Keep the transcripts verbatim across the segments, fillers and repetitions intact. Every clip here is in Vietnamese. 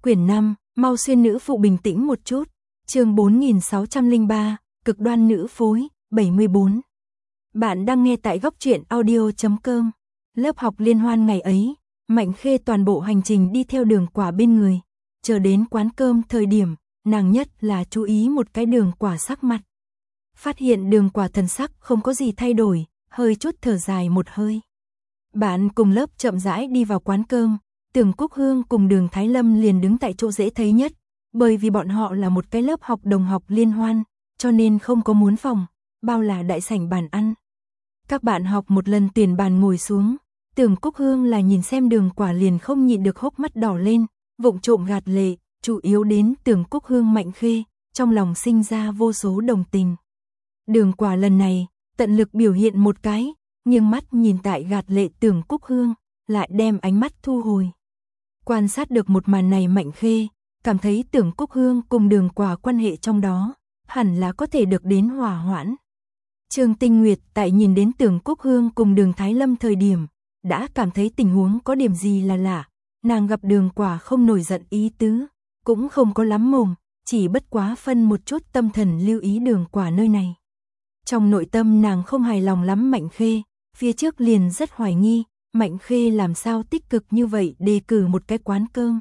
Quyển năm, mau xuyên nữ phụ bình tĩnh một chút. Chương bốn nghìn sáu trăm lẻ ba, cực đoan nữ phối, bảy mươi bốn. Bạn đang nghe tại góc truyện audio chấm com. Lớp học liên hoan ngày ấy, Mạnh Khê toàn bộ hành trình đi theo Đường Quả bên người. Chờ đến quán cơm thời điểm, nàng nhất là chú ý một cái Đường Quả sắc mặt. Phát hiện Đường Quả thần sắc không có gì thay đổi, hơi chút thở dài một hơi. Bạn cùng lớp chậm rãi đi vào quán cơm, Tưởng Cúc Hương cùng Đường Thái Lâm liền đứng tại chỗ dễ thấy nhất, bởi vì bọn họ là một cái lớp học đồng học liên hoan, cho nên không có muốn phòng, bao là đại sảnh bàn ăn. Các bạn học một lần tuyển bàn ngồi xuống, Tưởng Cúc Hương là nhìn xem Đường Quả liền không nhịn được hốc mắt đỏ lên, vụng trộm gạt lệ, chủ yếu đến Tưởng Cúc Hương Mạnh Khê, trong lòng sinh ra vô số đồng tình. Đường Quả lần này, tận lực biểu hiện một cái, nhưng mắt nhìn tại gạt lệ Tưởng Cúc Hương, lại đem ánh mắt thu hồi. Quan sát được một màn này Mạnh Khê, cảm thấy Tưởng Cúc Hương cùng Đường Quả quan hệ trong đó, hẳn là có thể được đến hòa hoãn. Trương Tinh Nguyệt tại nhìn đến Tưởng Cúc Hương cùng Đường Thái Lâm thời điểm, đã cảm thấy tình huống có điểm gì là lạ, nàng gặp Đường Quả không nổi giận ý tứ, cũng không có lắm mồm, chỉ bất quá phân một chút tâm thần lưu ý Đường Quả nơi này. Trong nội tâm nàng không hài lòng lắm Mạnh Khê, phía trước liền rất hoài nghi, Mạnh Khê làm sao tích cực như vậy đề cử một cái quán cơm.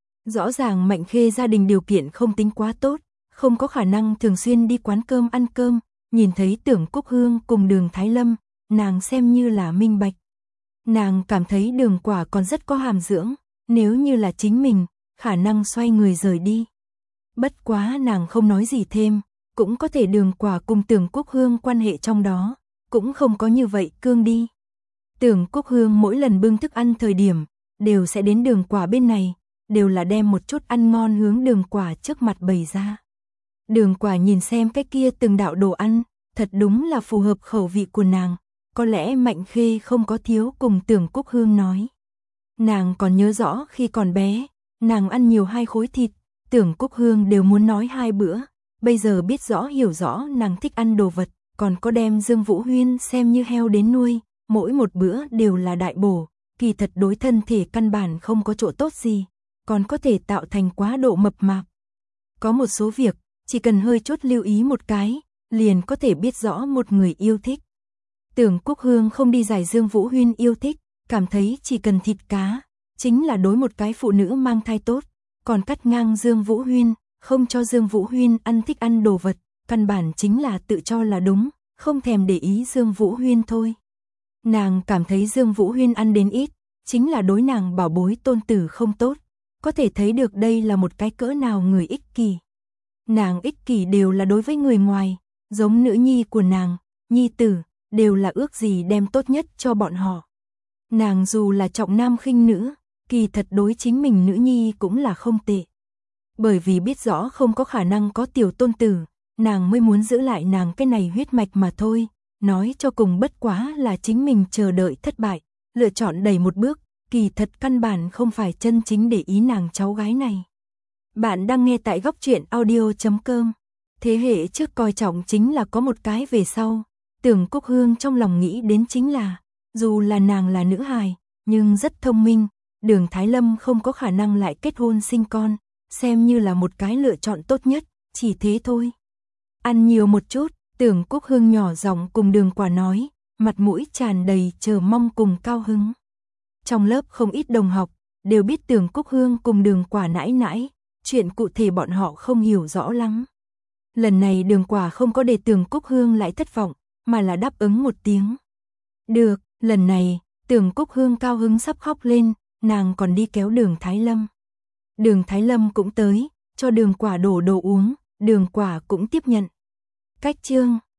Rõ ràng Mạnh Khê gia đình điều kiện không tính quá tốt, không có khả năng thường xuyên đi quán cơm ăn cơm, nhìn thấy Tưởng Cúc Hương cùng Đường Thái Lâm, nàng xem như là minh bạch. Nàng cảm thấy Đường Quả còn rất có hàm dưỡng, nếu như là chính mình, khả năng xoay người rời đi. Bất quá nàng không nói gì thêm, cũng có thể Đường Quả cùng Tưởng Cúc Hương quan hệ trong đó, cũng không có như vậy cương đi. Tưởng Cúc Hương mỗi lần bưng thức ăn thời điểm, đều sẽ đến Đường Quả bên này, đều là đem một chút ăn ngon hướng Đường Quả trước mặt bày ra. Đường Quả nhìn xem cái kia từng đạo đồ ăn, thật đúng là phù hợp khẩu vị của nàng, có lẽ Mạnh Khê không có thiếu cùng Tưởng Cúc Hương nói. Nàng còn nhớ rõ khi còn bé, nàng ăn nhiều hai khối thịt, Tưởng Cúc Hương đều muốn nói hai bữa, bây giờ biết rõ hiểu rõ nàng thích ăn đồ vật, còn có đem Dương Vũ Huyên xem như heo đến nuôi, mỗi một bữa đều là đại bổ, kỳ thật đối thân thể căn bản không có chỗ tốt gì, còn có thể tạo thành quá độ mập mạp. Có một số việc, chỉ cần hơi chút lưu ý một cái, liền có thể biết rõ một người yêu thích. Tưởng Cúc Hương không đi giải Dương Vũ Huyên yêu thích, cảm thấy chỉ cần thịt cá, chính là đối một cái phụ nữ mang thai tốt, còn cắt ngang Dương Vũ Huyên, không cho Dương Vũ Huyên ăn thích ăn đồ vật, căn bản chính là tự cho là đúng, không thèm để ý Dương Vũ Huyên thôi. Nàng cảm thấy Dương Vũ Huyên ăn đến ít, chính là đối nàng bảo bối tôn tử không tốt, có thể thấy được đây là một cái cỡ nào người ích kỷ. Nàng ích kỷ đều là đối với người ngoài, giống nữ nhi của nàng, nhi tử, đều là ước gì đem tốt nhất cho bọn họ. Nàng dù là trọng nam khinh nữ, kỳ thật đối chính mình nữ nhi cũng là không tệ. Bởi vì biết rõ không có khả năng có tiểu tôn tử, nàng mới muốn giữ lại nàng cái này huyết mạch mà thôi, nói cho cùng bất quá là chính mình chờ đợi thất bại, lựa chọn đẩy một bước, kỳ thật căn bản không phải chân chính để ý nàng cháu gái này. Bạn đang nghe tại góc truyện audio chấm com. Thế hệ trước coi trọng chính là có một cái về sau, Tưởng Cúc Hương trong lòng nghĩ đến chính là, dù là nàng là nữ hài, nhưng rất thông minh, Đường Thái Lâm không có khả năng lại kết hôn sinh con, xem như là một cái lựa chọn tốt nhất, chỉ thế thôi. Ăn nhiều một chút, Tưởng Cúc Hương nhỏ giọng cùng Đường Quả nói, mặt mũi tràn đầy chờ mong cùng cao hứng. Trong lớp không ít đồng học, đều biết Tưởng Cúc Hương cùng Đường Quả nãi nãi, chuyện cụ thể bọn họ không hiểu rõ lắm. Lần này Đường Quả không có để Tưởng Cúc Hương lại thất vọng, mà là đáp ứng một tiếng. Được, lần này, Tưởng Cúc Hương cao hứng sắp khóc lên, nàng còn đi kéo Đường Thái Lâm. Đường Thái Lâm cũng tới, cho Đường Quả đổ đồ uống, Đường Quả cũng tiếp nhận. Cách chương